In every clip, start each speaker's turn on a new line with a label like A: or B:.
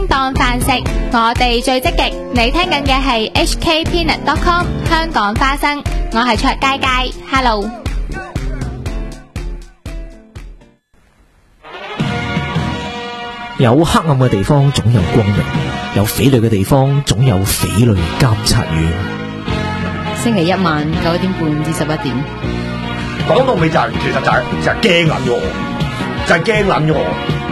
A: 輕當飯食，我哋最積極。你聽緊嘅係 hkpeanut.com 香港花生，我係卓佳佳 ，Hello。
B: 有黑暗嘅地方總有光明，有匪類嘅地方總有匪類監察院。
C: 星期一晚9點半至11點。
D: 講到尾就係，其實就係驚撚咗我，就係驚撚咗我。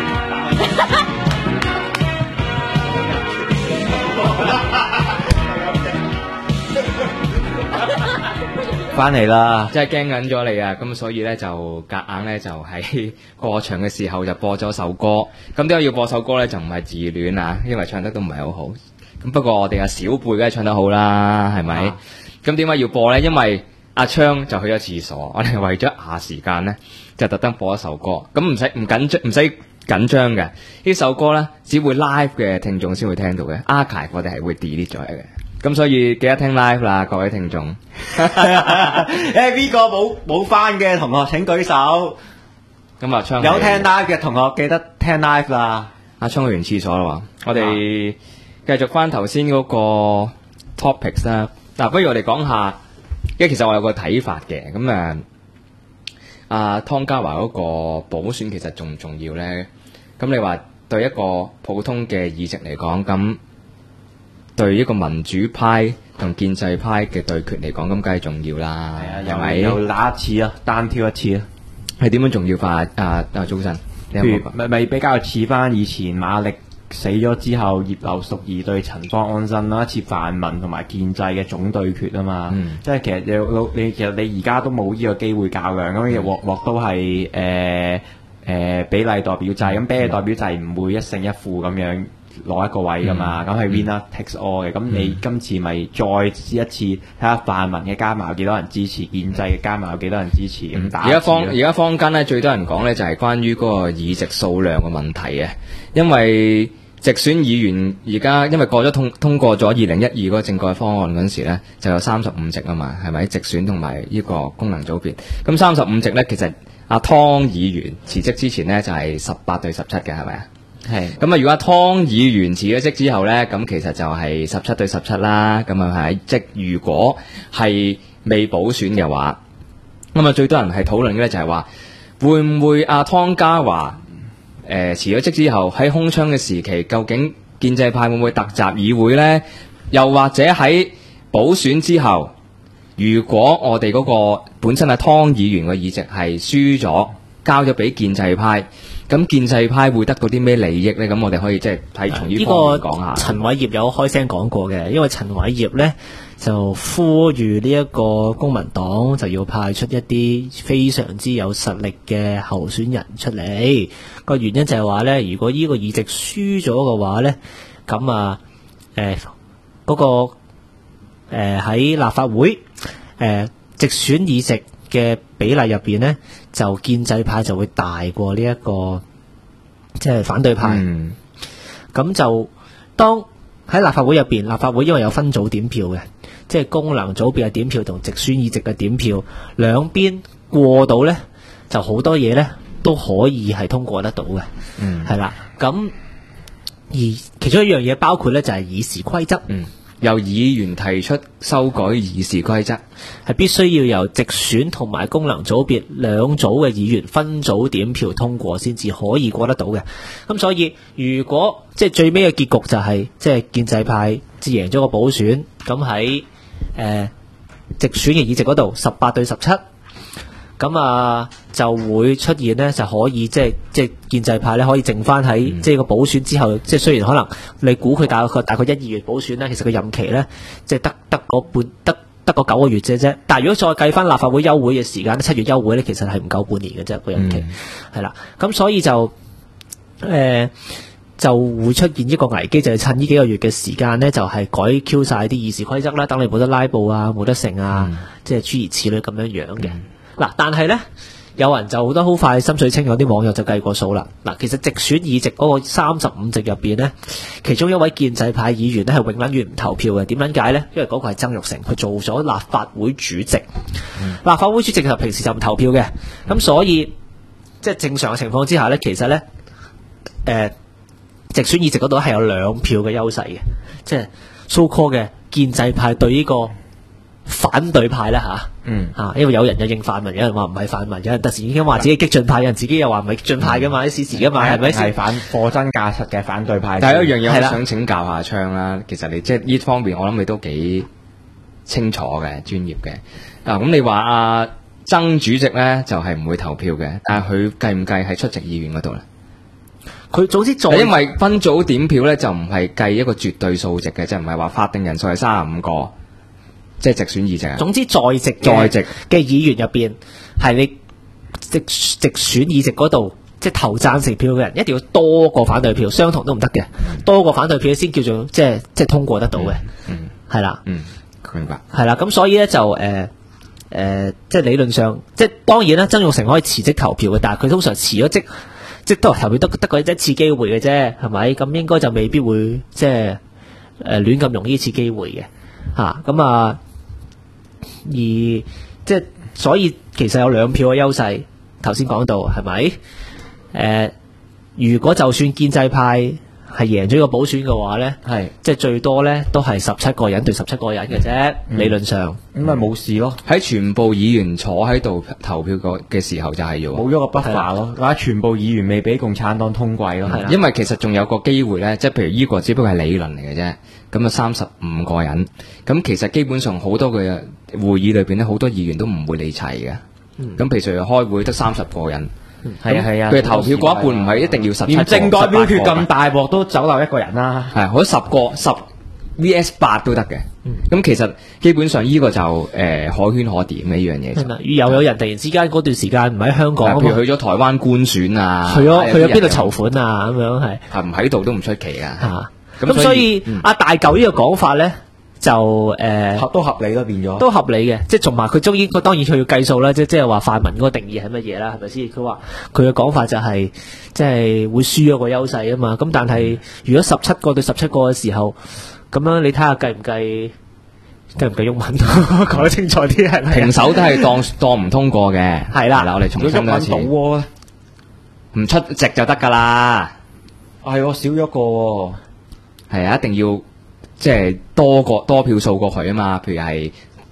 E: 翻嚟啦，
F: 真係驚緊咗你啊！咁所以咧就夾硬咧就喺過場嘅時候就播咗首歌。咁點解要播首歌咧？就唔係自戀啊，因為唱得都唔係好好。咁不過我哋阿小貝梗係唱得好啦，係咪？咁點解要播咧？因為阿昌就去咗廁所，我哋為咗壓時間咧，就特登播一首歌。咁唔使緊張嘅，呢首歌咧只會 live 嘅聽眾先會聽到嘅，archive 我哋係會 delete 咗嘅。咁所以記得聽 live 啦，各位聽眾。
E: 呢個冇翻嘅同學請舉手。
F: 咁阿昌
E: 有聽 live 嘅同學記得聽 live 啦。
F: 阿昌去完廁所啦喎，我哋繼續翻頭先嗰個 topics 啦。嗱，不如我哋講下，因為其實我有個睇法嘅。咁阿湯家驊嗰個補選其實重唔重要咧？咁你話對一個普通嘅議席嚟講，咁對一個民主派同建制派嘅對決嚟講，咁梗係重要啦。係啊，係咪？
E: 又打一次啊，單挑一次啊。
F: 係點樣重要法？早晨，
E: 譬如咪比較似翻以前馬力死咗之後，葉劉淑儀對陳方安生啦，一次泛民同埋建制嘅總對決啊嘛。即係其實你而家都冇呢個機會較量，咁鑊鑊都係比例代表制，咁比例代表制唔會一勝一負咁樣攞一個位噶嘛，咁係 winner takes all 嘅。咁你今次咪再試一次，睇下泛民嘅加碼有幾多人支持，建制嘅加碼有幾多人支持咁打。
F: 而家坊間咧最多人講咧就係關於嗰個議席數量嘅問題啊，因為直選議員而家因為過咗通過咗2012嗰個政改方案嗰陣時咧，就有35席啊嘛，係咪？直選同埋呢個功能組別，咁35席咧，其實阿湯議員辭職之前咧就係18對17嘅，係咪啊？係。咁啊，如果阿湯議員辭咗職之後咧，咁其實就係17對17啦。咁啊係，即如果係未補選嘅話，咁啊最多人係討論嘅咧就係話，會唔會阿湯家驊辭咗職之後喺空窗嘅時期，究竟建制派會唔會突襲議會呢？又或者喺補選之後，如果我哋嗰個本身係湯議員嘅議席係輸咗，交咗俾建制派，咁建制派會得到啲咩利益呢？咁我哋可以即係睇從呢方面講下。
B: 陳偉業有開聲講過嘅，因為陳偉業呢就呼籲呢一個公民黨就要派出一啲非常之有實力嘅候選人出嚟。個原因就係話呢，如果呢個議席輸咗嘅話呢，咁嗰個喺立法會直選議席嘅比例入邊呢，就建制派就會大過呢一個即係反對派。咁就當喺立法會入邊，立法會因為有分組點票嘅，即係功能組別嘅點票同直選議席嘅點票，兩邊過到呢，就好多嘢呢都可以係通過得到嘅。係啦，咁而其中一樣嘢包括呢，就係議事規則。
F: 由議員提出修改議事規則，
B: 係必須要由直選同埋功能組別兩組嘅議員分組點票通過先至可以過得到嘅。咁所以如果即係最尾嘅結局就係即係建制派至贏咗個補選，咁喺直選嘅議席嗰度18對17，咁就會出現呢，就可以即係建制派咧可以剩翻喺即係個補選之後，即係雖然可能你估佢大概1-2月補選咧，其實個任期咧即係得個9個月啫。但係如果再計翻立法會休會嘅時間，7月休會咧，其實係唔夠半年嘅啫個任期，係啦。咁所以就會出現一個危機，就係趁呢幾個月嘅時間咧，就係改 Q 晒啲議事規則啦，等你冇得拉布啊，冇得成啊，即係諸如此類咁樣嘅。嗱，但係咧，有人就覺得好快心水清，有啲網友就計過數啦。嗱，其實直選議席嗰個35席入邊呢，其中一位建制派議員呢係永遠唔投票嘅。點樣解呢？因為嗰個係曾鈺成，佢做咗立法會主席。立法會主席就平時就唔投票嘅，咁所以即係正常嘅情況之下呢，其實呢， 直選議席嗰度係有2票嘅優勢嘅，即係 so call 嘅建制派對呢個反對派啦因為有人就認泛民，有人話唔係泛民，有人突然間話自己激進派，有人自己又話唔係激進派噶嘛，啲事實噶嘛，係咪先？
E: 係反貨真價實嘅反對派。
F: 但係一樣嘢我想請教下昌啦，其實你即係呢方面，我諗你都幾清楚嘅、專業嘅。咁你話阿曾主席咧就係唔會投票嘅，但係佢計唔計喺出席議員嗰度咧？
B: 佢總之
F: 因為分組點票咧就唔係計一個絕對數值嘅，即係唔係話法定人數係35個，即係直選議席啊。
B: 總之在席嘅議員入邊，係你直選議席嗰度，即係投贊成票嘅人，一定要多過反對票，相同都唔得嘅，多過反對票先叫做即係通過得到嘅。係啦。
F: 明白。
B: 係啦，咁所以咧就即係理論上，即係當然啦，曾鈺成可以辭職投票嘅，但係佢通常辭咗職。即係都係投票得過一次機會嘅啫，係咪？咁應該就未必會即係亂咁用呢次機會嘅咁而即係所以其實有2票嘅優勢，頭先講到係咪？如果就算建制派係贏咗個補選嘅話咧，即係最多咧都係17個人對17個人嘅啫，理論上
E: 咁咪冇事咯。
F: 喺全部議員坐喺度投票嘅時候就係要
E: 冇咗個buffer咯，或者全部議員未俾共產黨通過咯。
F: 因為其實仲有個機會咧，即係譬如呢個只不過係理論嚟嘅啫。咁啊35個人，咁其實基本上好多嘅會議裏邊咧，好多議員都唔會理齊嘅。咁譬如開會得30個人。
E: 係啊，
F: 佢投票嗰一半唔係一定要17個，
E: 連政改表決咁大鑊都走漏1個人啦。
F: 係，可以10個10 VS8 都得嘅。咁其實基本上呢個就可圈可點嘅呢樣嘢。
B: 又有人突然之間嗰段時間唔喺香港，
F: 譬如去咗台灣官選啊，
B: 去咗邊度籌款啊，咁樣係
F: 唔喺度都唔出奇噶。
B: 咁所以阿大嚿呢個講法咧。就
E: 都合理咯，變咗
B: 都合理嘅，即係同埋佢當然佢要計數啦，即係話泛民嗰個定義係乜嘢啦，係咪先？佢話佢嘅講法就係即係會輸咗個優勢啊嘛。咁但係如果17個對17個嘅時候，咁樣你睇下計唔計鬱文講得清楚啲係咪？
F: 平手都係當唔通過嘅，係啦，我哋重新多一次。唔出席就得噶啦。
E: 係少咗個，
F: 係啊，一定要。即係多票數過佢啊嘛，譬如係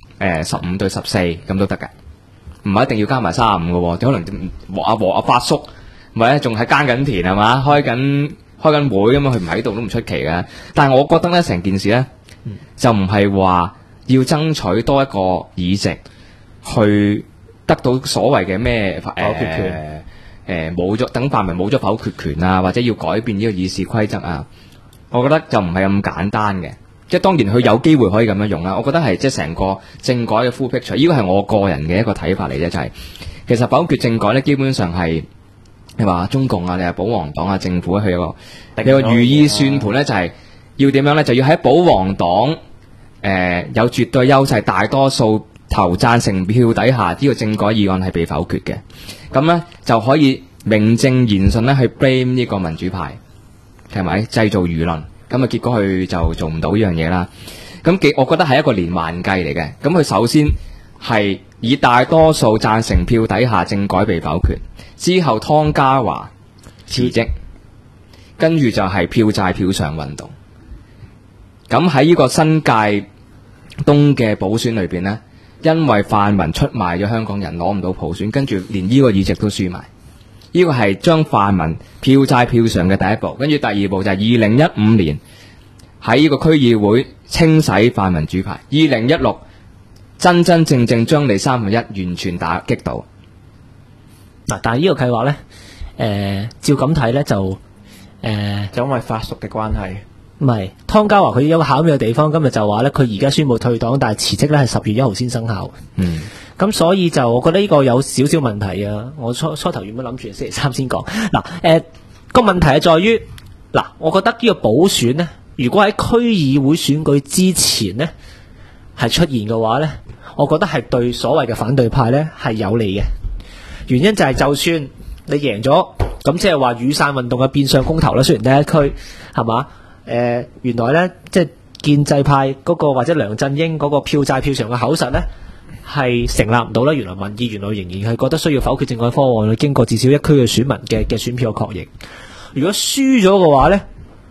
F: 15對14咁都得嘅，唔係一定要加埋35嘅，可能和阿發叔，唔係仲係耕緊田係嘛，開緊會咁嘛，佢唔喺度都唔出奇嘅。但係我覺得咧，成件事咧就唔係話要爭取多一個議席去得到所謂嘅咩否決權，冇咗等泛民冇咗否決權啊，或者要改變呢個議事規則啊。我覺得就唔係咁簡單嘅，即係當然佢有機會可以咁樣用啦。我覺得係即係成個政改嘅 full picture，呢個係我個人嘅一個睇法嚟啫，就係其實否決政改咧，基本上係你話中共啊，你係保皇黨啊，政府佢有個如意算盤咧，就係要點樣咧？就要喺保皇黨有絕對優勢，大多數投贊成票底下，呢個政改議案係被否決嘅，咁咧就可以名正言順咧去 blame 呢個民主派。係咪製造輿論？咁啊，結果佢就做唔到呢樣嘢啦。咁我覺得係一個連環計嚟嘅。咁佢首先係以大多數贊成票底下政改被否決，之後湯家驊辭職，跟住就係票債票償運動。咁喺呢個新界東嘅補選裏邊呢，因為泛民出賣咗香港人，攞唔到普選，跟住連呢個議席都輸埋。呢個係將泛民票債票償嘅第一步，跟住第二步就係2015年喺呢個區議會清洗泛民主派，2016真真正正將你1/3完全打擊到。
B: 嗱，但係呢個計劃咧，照咁睇咧就
E: 因為法屬嘅關係，
B: 唔係湯家驊佢有個巧妙嘅地方，今日就話咧佢而家宣布退黨，但係辭職咧係10月1號先生效。咁所以就我覺得呢個有少少問題啊！我初頭原本諗住星期3先講。嗱，個問題係在於，嗱，我覺得呢個補選呢，如果喺區議會選舉之前呢係出現嘅話呢，我覺得係對所謂嘅反對派呢係有利嘅。原因就係就算你贏咗，咁即係話雨傘運動嘅變相公投啦。雖然第一區係嘛，原來呢，即係建制派嗰個或者梁振英嗰個票債票償嘅口實呢，係成立唔到啦。原來民意原來仍然係覺得需要否決政改方案，經過至少1區嘅選民嘅選票確認。如果輸咗嘅話呢，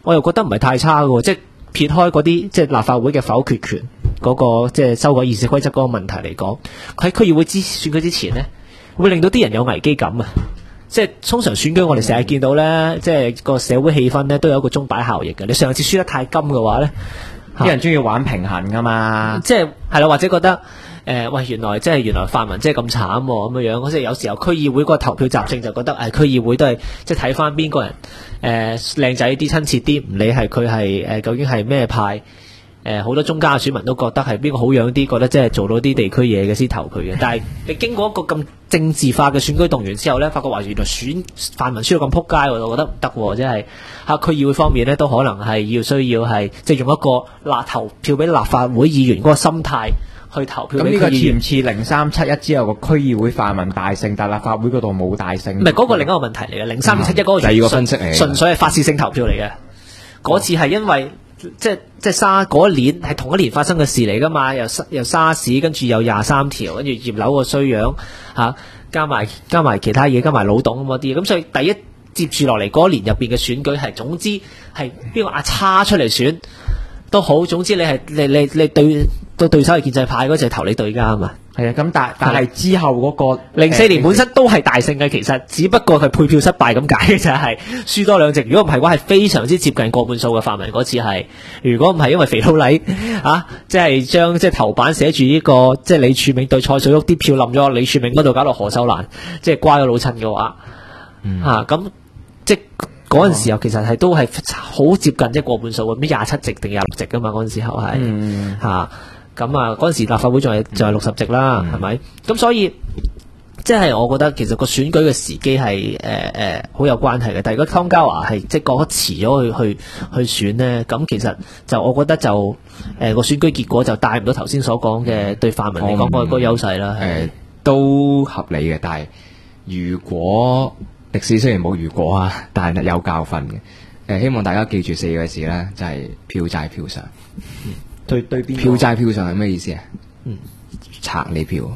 B: 我又覺得唔係太差嘅喎，即係撇開嗰啲即係立法會嘅否決權嗰、個即係修改議事規則嗰個問題嚟講，喺區議會選舉之前呢，會令到啲人有危機感啊！即係通常選舉我哋成日見到呢，即係個社會氣氛呢都有一個鐘擺效應嘅。你上次輸得太金嘅話呢，
E: 啲人中意玩平衡噶嘛，
B: 即係啦，或者覺得喂，原來泛民即係咁慘咁樣樣，即係有時候區議會嗰個投票習性就覺得區議會都係即係睇翻邊個人靚仔啲、親切啲，唔理係佢係究竟係咩派。好多中間嘅選民都覺得係邊個好樣啲，覺得即係做到啲地區嘢嘅先投佢嘅。但係你經過一個咁政治化嘅選舉動員之後呢，發覺話原來泛民輸到咁撲街，我就覺得唔得喎，即係區議會方面呢，都可能係需要係即係用一個投票俾立法會議員嗰個心態去投票。咁呢個似唔似
E: 0371之後個區議會泛民大勝，但立法會嗰度冇大勝？
B: 唔係嗰個另一個問題嚟嘅，0371嗰個
F: 第二個分析嚟，
B: 純粹係法治性投票嚟嘅。嗰次係因為即係沙嗰一年係同一年發生嘅事嚟噶嘛，又沙士，跟住又23條，跟住葉劉個衰樣加埋其他嘢，加埋老董咁嗰啲，咁所以第一接住落嚟嗰一年入邊嘅選舉係總之係邊個阿叉出嚟選都好，總之你對手係建制派嗰隻投你對家啊嘛。
E: 係啊，咁但係之後嗰個
B: 04年本身都係大勝嘅，其實只不過係配票失敗咁解嘅，就係輸多2席。如果唔係嘅話，係非常之接近過半數嘅泛民嗰次係。如果唔係因為肥佬黎即係將即係頭版寫住呢個即係李柱銘對蔡水屋啲票冧咗李柱銘嗰度，搞到何秀蘭即係瓜咗老襯嘅話，咁即係嗰陣時候其實係都係好接近即係過半數嘅，咩27席定26席噶嘛？嗰陣時候係咁嗰陣時立法會仲係60席啦，係咪？咁所以即係我覺得其實個選舉嘅時機係好有關係嘅。但係如果湯家驊係即係覺得遲咗去選呢，咁其實就我覺得就個選舉結果就帶唔到頭先所講嘅對泛民嚟講個優勢啦。
F: 都合理嘅，但係如果歷史雖然冇如果啊，但係有教訓嘅。希望大家記住4個字啦，就係票債票償。
E: 對邊
F: 票債票償係咩意思啊？拆你票。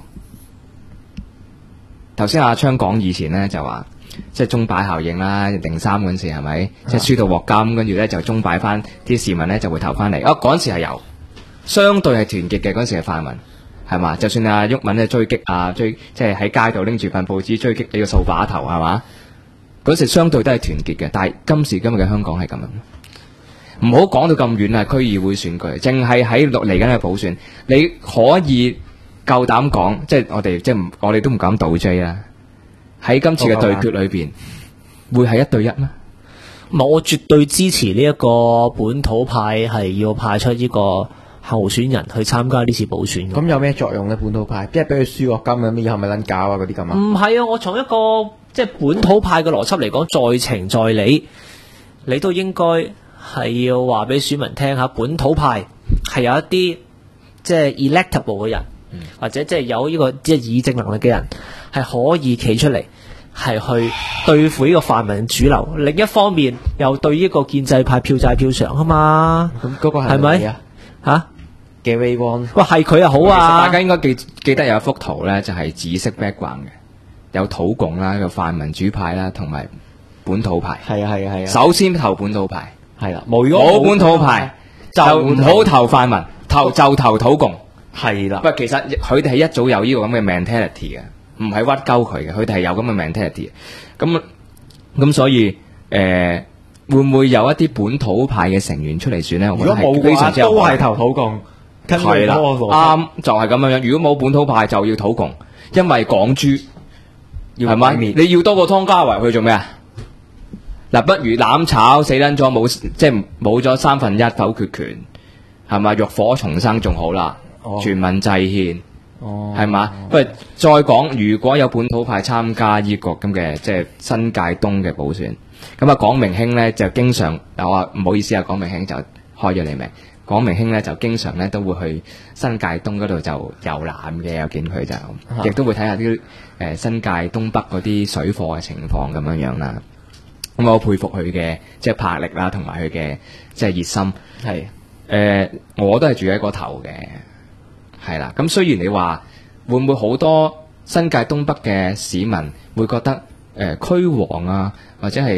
F: 頭先阿昌講以前咧就話，即係鐘擺效應啦，03嗰陣時係咪？即係輸到鑊金，跟住咧就鐘擺翻啲市民咧就會投翻嚟。嗰陣時係有，相對係團結嘅。嗰陣時係泛民，係嘛？就算阿毓民咧追擊即係喺街度拎住份報紙追擊你個掃把頭，係嘛？嗰時相對都係團結嘅，但係今時今日嘅香港係咁樣。唔好講到咁遠啊！區議會選舉，淨係喺嚟緊嘅補選，你可以夠膽講，即係我哋都唔敢賭 J 啦。喺今次嘅對決裏邊，會係1對1咩？
B: 我絕對支持呢一個本土派係要派出呢個候選人去參加呢次補選。
E: 咁有咩作用咧？本土派即係俾佢輸鑊金咁，以後咪撚搞啊嗰啲咁啊？
B: 唔係啊！我從一個即係本土派嘅邏輯嚟講，在情在理，你都應該係要話俾選民聽下，本土派係有一啲即係 electable 嘅人，或者即係有呢個即係議政能力嘅人，係可以企出嚟，係去對付呢個泛民主流。另一方面，又對呢個建制派票債票償啊嘛。
E: 咁嗰個係咪啊？
B: 嚇
E: ，Gary Wong，
B: 哇，係佢又好啊！
F: 大家應該記得有一幅圖咧，就係紫色 background 嘅，有土共啦，有泛民主派啦，同埋本土派。
E: 係啊。
F: 首先投本土派。
E: 係啦，
F: 冇本土派就唔好投泛民，就投土共。
E: 係啦，
F: 其實佢哋係一早有呢個咁嘅 mentality 嘅，唔係屈鳩佢嘅，佢哋係有咁嘅 mentality。咁所以會唔會有一啲本土派嘅成員出嚟選呢？
E: 如果冇嘅話，都係投土共。
F: 係啦，啱就係咁樣樣。如果冇本土派，就要土共，因為港豬係咪？你要多個湯家驊去做咩啊？嗱，不如攬炒死撚咗，冇咗1/3否決權，係咪？浴火重生仲好啦，全民制憲，係嘛？喂，再講，如果有本土派參加呢個咁嘅即係新界東嘅補選，咁啊，廣明興咧就經常有話唔好意思啊，廣明興就開咗你名。廣明興咧就經常咧都會去新界東嗰度就遊覽嘅，我見佢就亦都會睇下啲新界東北嗰啲水貨嘅情況咁樣啦。咁我佩服佢嘅即係魄力啦，同埋佢嘅即係熱心。係我都係住喺嗰頭嘅，係啦。咁雖然你話會唔會好多新界東北嘅市民會覺得區王啊，或者係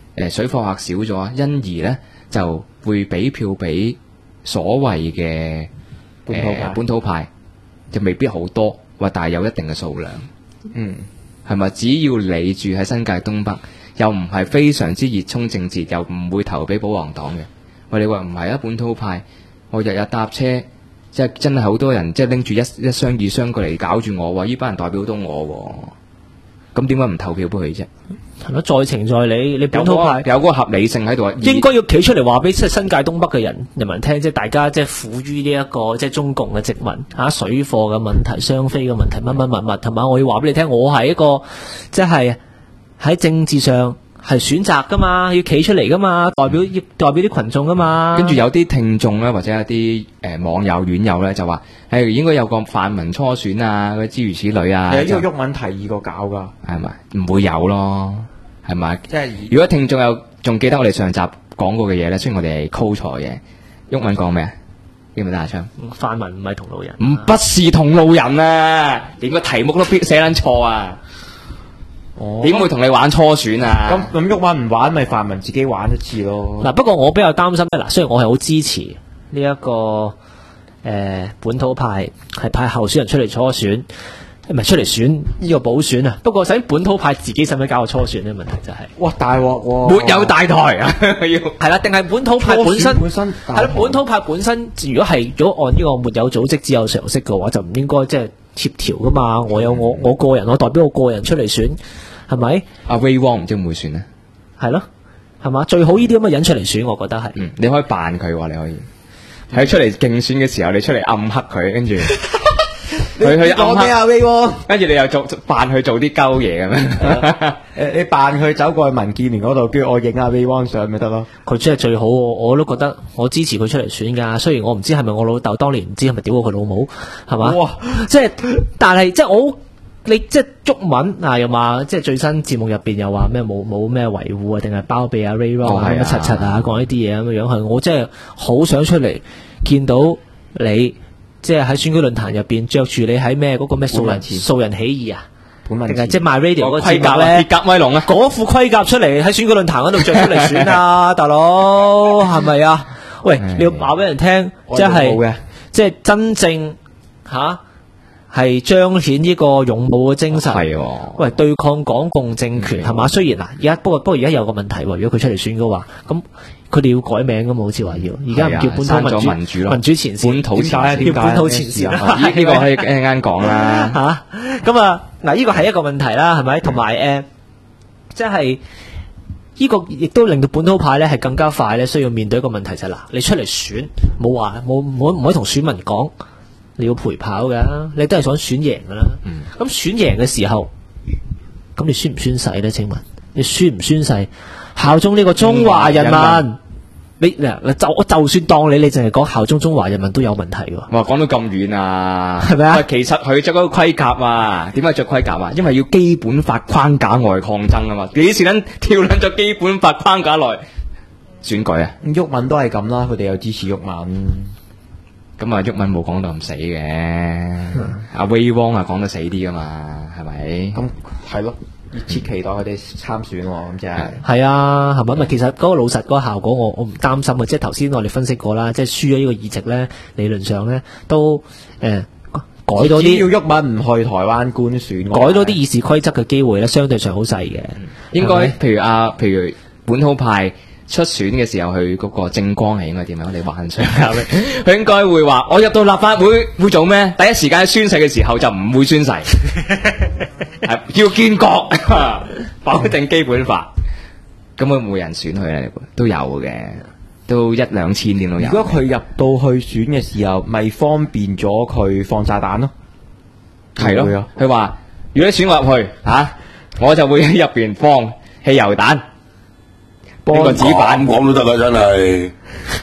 F: 水貨客少咗，因而呢就會俾票俾所謂嘅本土派，就未必好多，但係有一定嘅數量。係咪？只要你住喺新界東北，又唔係非常之熱衷政治，又唔會投俾保皇黨嘅，你話唔係啊？本土派，我日日搭車，即係真係好多人，即係拎住一箱二箱過嚟搞住我，話呢班人代表到我，咁點解唔投票俾佢啫？
B: 係咯，在情在理，你本土派
F: 有嗰個合理性喺度啊，
B: 應該要企出嚟話俾即係新界東北嘅人民聽，即係大家即係苦於呢一個即係中共嘅殖民水貨嘅問題、雙非嘅問題，乜係嘛？我要話俾你聽，我係一個即係喺政治上係選擇噶嘛，要企出嚟噶嘛，代表啲群眾噶嘛。
F: 跟住有啲聽眾咧，或者有啲網友院友咧，就話係應該有個泛民初選啊，嗰啲諸如此類啊。
E: 呢個毓民提議過搞噶，
F: 係咪？唔會有咯，係咪？
E: 即係
F: 如果聽眾仲記得我哋上集講過嘅嘢咧，雖然我哋係 call 錯嘅，毓民講咩啊？記唔記得阿昌？
B: 泛民唔係同路人，
F: 不是同路人啊！連個題目都寫撚錯啊！點會同你玩初選啊？
E: 咁毓民唔玩，咪泛民自己玩一次咯。
B: 嗱，不過我比較擔心咧，雖然我係好支持呢一個本土派係派候選人出嚟初選，唔係出嚟選呢個補選啊。不過首先本土派自己使唔使搞個初選呢？問題就係
E: 哇大鑊喎！
F: 沒有大台啊，要
B: 係啦，定係本土派本身係啦，本土派本身如果按呢個沒有組織只有常識嘅話，就唔應該即係協調噶嘛。我有我個人，我代表我個人出嚟選。係咪？
F: 阿 Ray Wong 唔知會唔會選呢？
B: 係咯，係嘛？最好呢啲咁嘅人出嚟選，我覺得係。
F: 你可以扮佢喎，你可以喺出嚟競選嘅時候，你出嚟暗黑佢，跟住佢暗黑
E: 阿 Ray Wong，
F: 跟住你又扮佢做啲鳩嘢咁樣。
E: 你扮佢走過去民建聯嗰度，叫我影阿 Ray Wong 相咪得咯？
B: 佢真係最好，我都覺得我支持佢出嚟選㗎。雖然我唔知係咪我老豆當年唔知係咪屌過佢老母，係嘛？哇！即係，但係即係我。你即係毓民又話即係最新節目入邊又話咩冇咩維護啊，定係包庇阿 Ray Wong 乜柒柒啊，講呢啲嘢咁嘅樣係，我真係好想出嚟見到你，即係喺選舉論壇入邊着住你喺咩嗰個咩素人起義啊，定係即係 My Radio 嗰個盔甲咧，鐵甲威龍啊，嗰副盔甲出嚟喺選舉論壇嗰度着出嚟選啊，大佬係咪啊？喂，你要話俾人聽，即係真正係彰顯呢個勇武嘅精神。
F: 係
B: 喂，對抗港共政權係嘛？雖然而家不過而家有個問題喎，如果佢出嚟選嘅話，咁佢哋要改名噶嘛？好似話要，而家唔叫本土民主前線，
F: 本土前線
B: 叫本土前線
F: 呢個可以一陣間講啦。
B: 咁嗱，呢個係一個問題啦，係咪？同埋即係呢個亦都令到本土派咧係更加快咧需要面對一個問題就係嗱，你出嚟選唔可以同選民講。你要陪跑噶，你都係想選贏噶啦。咁選贏嘅時候，咁你宣唔宣誓咧？請問你宣唔宣誓效忠呢個中華人民？我就算當你淨係講效忠中華人民都有問題喎。
F: 哇，講到咁遠啊，
B: 係咪啊？
F: 其實佢着嗰個盔甲啊，點解着盔甲啊？因為要基本法框架外抗爭啊嘛。幾時撚跳撚咗基本法框架內選舉啊？
E: 毓民都係咁啦，佢哋又支持毓民。
F: 咁毓民冇講到咁死嘅，阿 Ray Wong 講得死啲噶嘛，係咪？
E: 咁係咯，熱切期待佢哋參選喎，咁即係。
B: 係啊，係咪？咪其實嗰個老實嗰個效果，我唔擔心嘅。即係頭先我哋分析過啦，即係輸咗呢個議席咧，理論上咧都改多啲。
E: 只要毓民唔去台灣官選，
B: 改多啲議事規則嘅機會咧，相對上好細嘅。
F: 應該譬如本土派。出選嘅時候，佢嗰個政綱係應該點樣？你幻想下佢應該會話：我入到立法會會做咩？第一時間宣誓嘅時候就唔會宣誓，要建國，否定基本法。咁會唔會人選佢咧？都有嘅，都1-2千點都有。
E: 如果佢入到去選嘅時候，咪方便咗佢放炸彈咯？
F: 係咯，佢話：如果選我入去我就會喺入邊放汽油彈。呢個紙板
G: 講都得噶，真係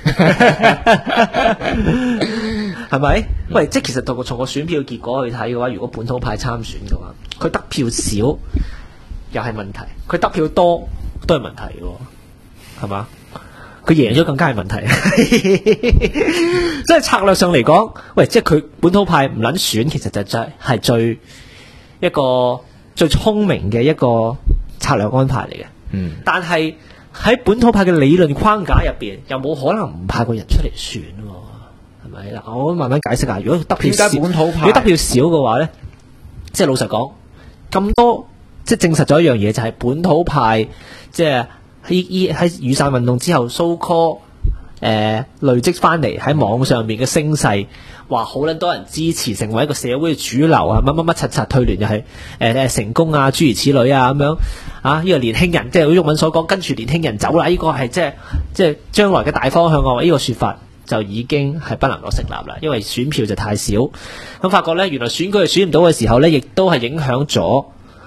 B: 係咪？喂，即係其實從個選票結果去睇嘅話，如果本土派參選嘅話，佢得票少又係問題，佢得票多都係問題嘅，係嘛？佢贏咗更加係問題。即係策略上嚟講，喂，即係佢本土派唔撚選，其實就係最聰明嘅一個策略安排嚟嘅。但係喺本土派嘅理論框架入邊，又冇可能唔派個人出嚟選喎，係咪嗱？我慢慢解釋下。如果得票少，
E: 點解本土派
B: 如果得票少嘅話咧，即係老實講，咁多即係證實咗一樣嘢，就係本土派即係喺雨傘運動之後 so call 累積翻嚟喺網上面嘅聲勢，話好撚多人支持，成為一個社會嘅主流啊！乜乜乜柒柒退聯又係成功啊，諸如此類啊咁樣啊！呢個年輕人即係好似毓民所講，跟住年輕人走啦，呢個係即係將來嘅大方向啊！呢個説法就已經係不能夠成立啦，因為選票就太少。咁發覺咧，原來選舉係選唔到嘅時候咧，亦都係影響咗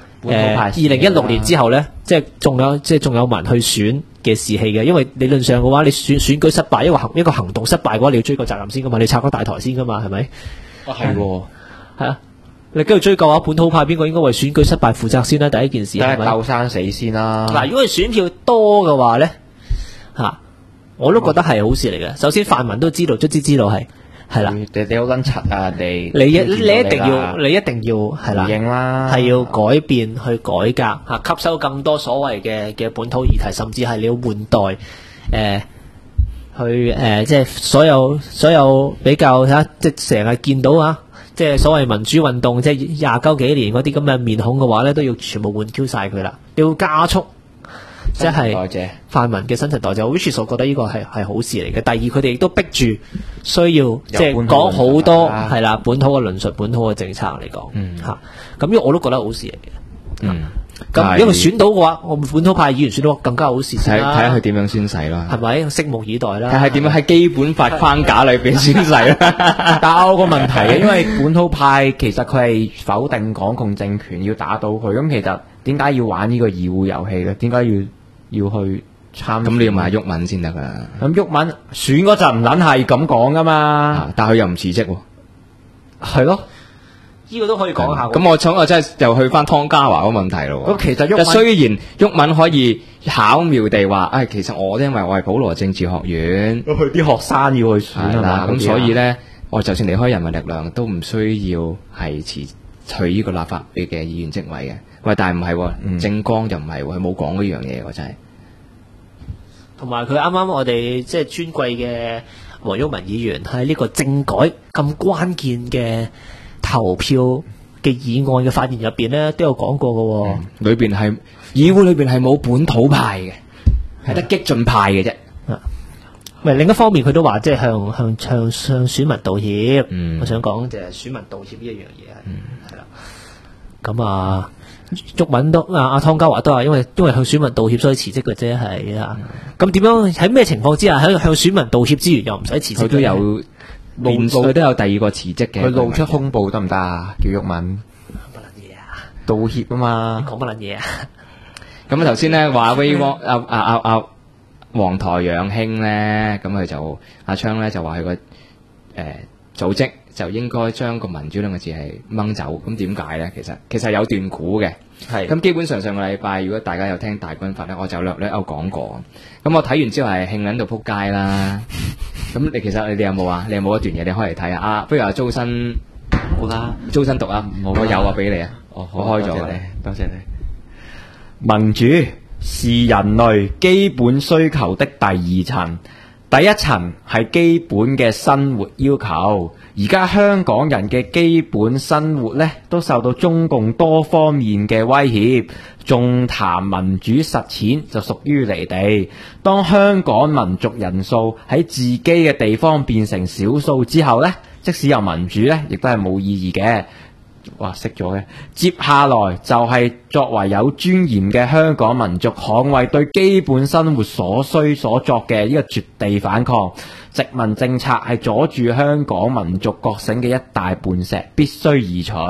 B: 2016年之後咧，即係仲有冇人去選嘅士氣嘅，因為理論上嘅話，你選舉失敗，一個行動失敗嘅話，你要追究責任先噶嘛，你拆咗大台先噶嘛，係咪？
E: 係喎，
B: 係啊，你跟住追究下本土派邊個應該為選舉失敗負責先啦，第一件事係咪？
E: 鬥生死先啦。
B: 嗱，如果佢選票多嘅話咧，我都覺得係好事嚟嘅。首先泛民都知道，卒之知道係啦。
E: 你好撚柒啊！你
B: 一定要係啦，
E: 認啦，
B: 係要改變去改革吸收更多所謂嘅本土議題，甚至係你要換代即係所有比較即係成日見到即係所謂民主運動，即係20幾年嗰啲咁嘅面孔嘅話咧，都要全部換 Q 晒佢啦，要加速。即係泛民嘅新陳代謝，which 我覺得呢個係好事嚟嘅。第二，佢哋亦都逼住需要即係講好多係啦本土嘅論述、本土嘅政策嚟講咁呢個我都覺得好事嚟嘅。咁如果佢選到嘅話，我本土派議員選到更加好事先啦。
F: 睇下佢點樣宣誓啦，
B: 係咪？拭目以待啦。
F: 睇下點樣喺基本法框架裏邊宣誓啦。
E: 但係我個問題嘅，因為本土派其實佢係否定港共政權，要打倒佢。咁其實點解要玩呢個議會遊戲咧？點解要去參？
F: 咁你要買毓民先得噶。
E: 咁毓民選嗰陣唔撚係咁講噶嘛？
F: 但係佢又唔辭職喎。
B: 係咯，呢個都可以講下。
F: 咁我真係又去翻湯家驊嗰個問題咯。
E: 咁其實
F: 雖然毓民可以巧妙地話，其實因為我係普羅政治學院，
E: 佢啲學生要去選啊嘛。
F: 咁所以咧，我就算離開人民力量，都唔需要係辭去呢個立法會嘅議員職位嘅。喂，但係唔係喎，政綱就唔係喎，佢冇講嗰樣嘢喎，真係。
B: 同埋佢啱啱我哋即係尊貴嘅黃毓民議員喺呢個政改咁關鍵嘅投票嘅議案嘅發言入邊咧，都有講過嘅。
F: 裏邊係議會裏邊係冇本土派嘅，係得激進派嘅啫。
B: 另一方面佢都話即係向選民道歉。我想講就係選民道歉呢一樣嘢係啦。咁毓民都阿湯家驊都話，因為向選民道歉所以辭職嘅啫，係啊。咁點樣喺咩情況之下喺向選民道歉之餘又唔使辭職？
F: 佢都有佢都有第二個辭職嘅。
E: 佢露出胸部得唔得啊？叫毓民
B: 乜撚嘢啊？
E: 道歉啊嘛。
B: 講乜撚嘢啊？
F: 咁頭先咧話威汪黃台仰興咧，咁佢就阿昌咧就話佢個組織就應該將個民主兩個字係掹走。咁點解咧？其實有段估嘅。係咁基本上上個禮拜如果大家有聽大軍法咧，我就略有講過。咁我睇完之後係興撚到撲街啦。咁其實你哋有冇啊？你有冇一段嘢你開嚟睇下？不如話租新好啦，租新讀啊！我有啊，俾你啊。我開咗。
E: 多謝你。民主是人類基本需求的第二層，第一層係基本嘅生活要求。而家香港人嘅基本生活呢，都受到中共多方面嘅威脅，仲談民主實踐就屬於離地。當香港民族人數喺自己嘅地方變成少數之後呢，即使有民主呢，亦都係冇意義嘅。哇，識咗嘅。接下來就係作為有尊嚴嘅香港民族，捍衛對基本生活所需所作嘅呢個絕地反抗。殖民政策係阻住香港民族覺醒嘅一大絆石，必須移除。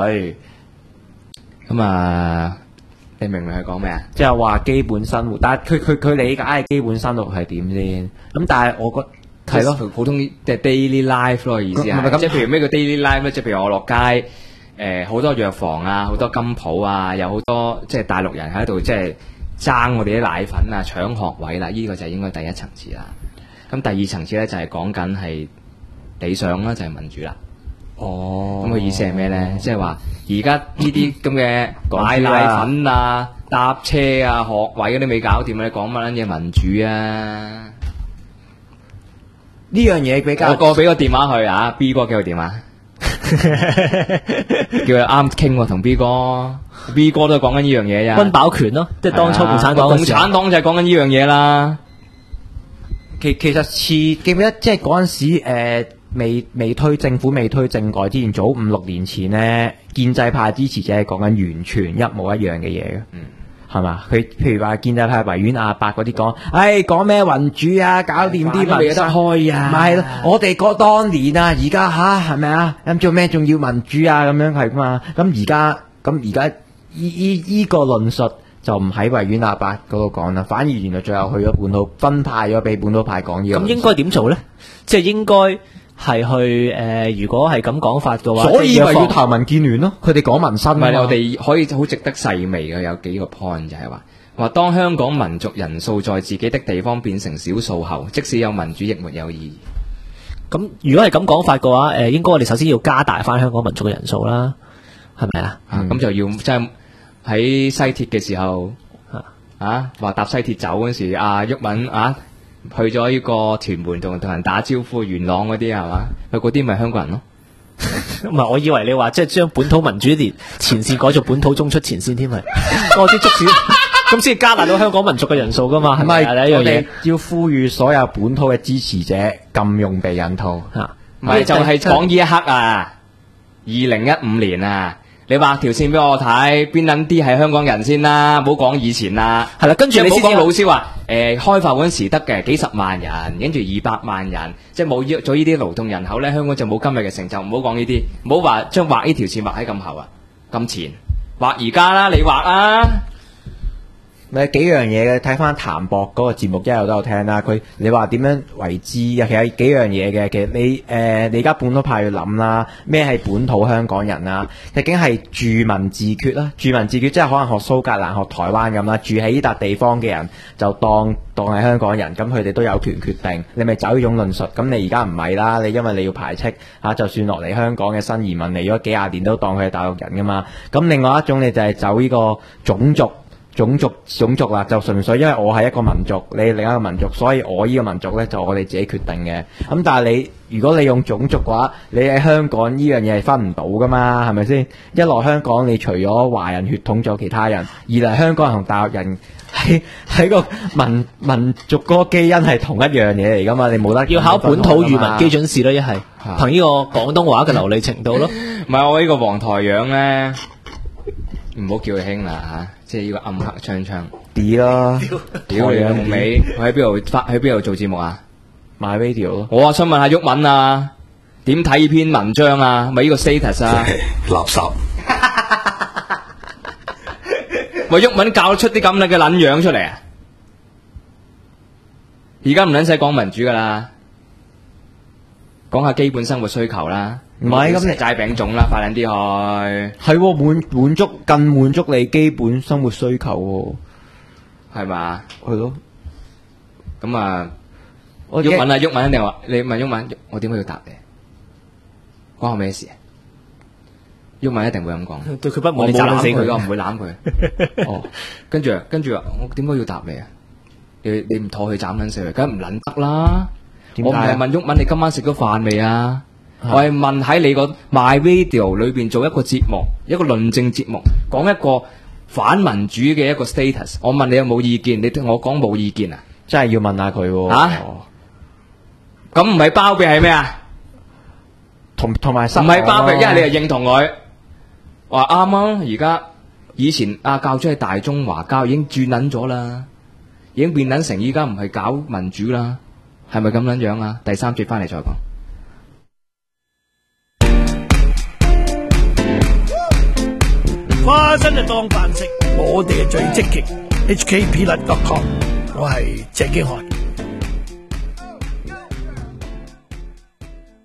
F: 咁你明唔明佢講咩啊？
E: 即係話基本生活，但係佢理解嘅基本生活係點先？咁但係我覺得係咯，
F: 普通即係 daily life 咯，意思係。即係譬如咩叫 daily life 咧？即係譬如我落街。好多藥房啊，好多金鋪啊，有好多即係大陸人喺度即係爭我哋啲奶粉啊，搶學位啦，呢個就係應該第一層次啦。咁第二層次咧就係講緊係理想啦，就係民主啦。 咁佢意思係咩咧？即係話而家呢啲咁嘅買奶粉啊、搭車啊、學位嗰啲未搞掂，你講乜撚嘢民主啊？
E: 呢樣嘢比較，
F: 我俾個電話佢啊 ，B 哥叫佢電話，叫佢啱傾喎，同 B 哥都係講緊呢樣嘢咋。
B: 溫飽權咯，即係當初共產黨
F: 共
B: 嘅時候
F: 產黨就係講緊呢樣嘢啦。
E: 其實記唔記得即係嗰陣時未推政府未推政改之前，早5-6年前咧，建制派支持者係講緊完全一模一樣嘅嘢嘅。係嘛？佢譬如話建制派維園阿伯嗰啲講，講咩民主啊，搞掂啲民生開啊，唔係咯，我哋嗰當年啊，而家係咪啊？咁做咩仲要民主啊？咁樣係嘛？咁而家依個論述就唔喺維園阿伯嗰度講啦，反而原來最後去咗本土，分派咗俾本土派講嘢。
B: 咁應該點做咧？即係應該係去如果係咁講法嘅話，
E: 所以咪要投民建聯咯。佢哋講民生，
F: 唔係我哋可以好值得細微嘅有幾個 point 就係話當香港民族人數在自己的地方變成少數後，即使有民主亦沒有意義。
B: 咁如果係咁講法嘅話，應該我哋首先要加大翻香港民族嘅人數啦，係咪啊？
F: 咁就要即係喺西鐵嘅時候話搭西鐵走嗰時，毓民去咗呢個屯門同人打招呼，元朗嗰啲係嘛？佢嗰啲咪香港人咯？
B: 唔係，我以為你話即係將本土民主連前線改做本土中出前線添，係多啲捉住，咁先加大到香港民族嘅人數噶嘛？係咪第一樣嘢？
E: 要呼籲所有本土嘅支持者禁用避孕套
F: 唔係就係講呢一刻啊！2015年啊！你畫條線俾我睇，邊撚啲係香港人先啦，唔好講以前啦。
B: 係啦，跟住你
F: 唔好講老師話，開埠嗰陣時得嘅幾十萬人，跟住200萬人，即係冇咗呢啲勞動人口咧，香港就冇今日嘅成就。唔好講呢啲，唔好話將畫呢條線畫喺咁後啊，咁前畫而家啦，你畫啊！
E: 咪幾樣嘢嘅，睇翻譚博嗰個節目一路都有聽啦。你話點樣為之啊？其實幾樣嘢嘅。其實你而家本土派要諗啦，咩係本土香港人啊？究竟係住民自決啦，住民自決即係可能學蘇格蘭、學台灣咁啦，住喺呢笪地方嘅人就當係香港人，咁佢哋都有權決定。你咪走呢種論述。咁你而家唔係啦，你因為你要排斥就算落嚟香港嘅新移民嚟咗幾廿年都當佢係大陸人噶嘛。咁另外一種你就係走呢個種族啦，就純粹因為我係一個民族，你係另一個民族，所以我呢個民族呢就我哋自己決定嘅。咁但係如果你用種族嘅話，你喺香港呢樣嘢係分唔到噶嘛，係咪先？一來香港你除咗華人血統，仲有其他人；二嚟香港人同大陸人喺個民族嗰個基因係同一樣嘢嚟噶嘛，你冇得
B: 要考本土語文基準試咯，一係憑呢個廣東話嘅流利程度咯。
F: 唔係我呢個黃台樣呢，唔好叫佢兄啦嚇。即係呢個暗黑槍槍
E: 啲咯，
F: 屌你老味！我喺邊度做節目啊
E: ？My Radio 咯。
F: 我想問下毓民啊，點睇呢篇文章啊？咪呢個 status 啊？
D: 垃圾。
F: 喂，毓民教出啲咁嘅撚樣出嚟啊！而家唔撚使講民主噶啦，講下基本生活需求啦。
E: 唔係咁你
F: 齋餅種啦，快撚啲去。
E: 係更滿足你基本生活需求喎，
F: 係嘛？
E: 係咯。
F: 咁毓民啊，毓民一定話你問毓民，我點解要答你？關我咩事啊？毓民一定會咁講。
B: 對佢不滿，你斬死佢，
F: 我唔會攬佢。哦，跟住我點解要答你啊？你唔妥佢斬撚死佢，梗係唔撚得啦。我唔係問毓民，你今晚食咗飯未啊？我係問喺你個 My Radio 裏邊做一個節目，一個論證節目，講一個反民主嘅一個 status。我問你有冇意見？你同我講冇意見啊？
E: 真係要問下佢喎。
F: 咁唔係包庇係咩啊？
E: 同埋
F: 唔係包庇，因為你又認同佢話啱啊！而家以前教出喺大中華教已經轉撚咗啦，已經變撚成依家唔係搞民主啦，係咪咁撚樣啊？第三節翻嚟再講。
G: 花生就當飯食，我哋係最積極。HKpeanut.com，我係鄭經翰。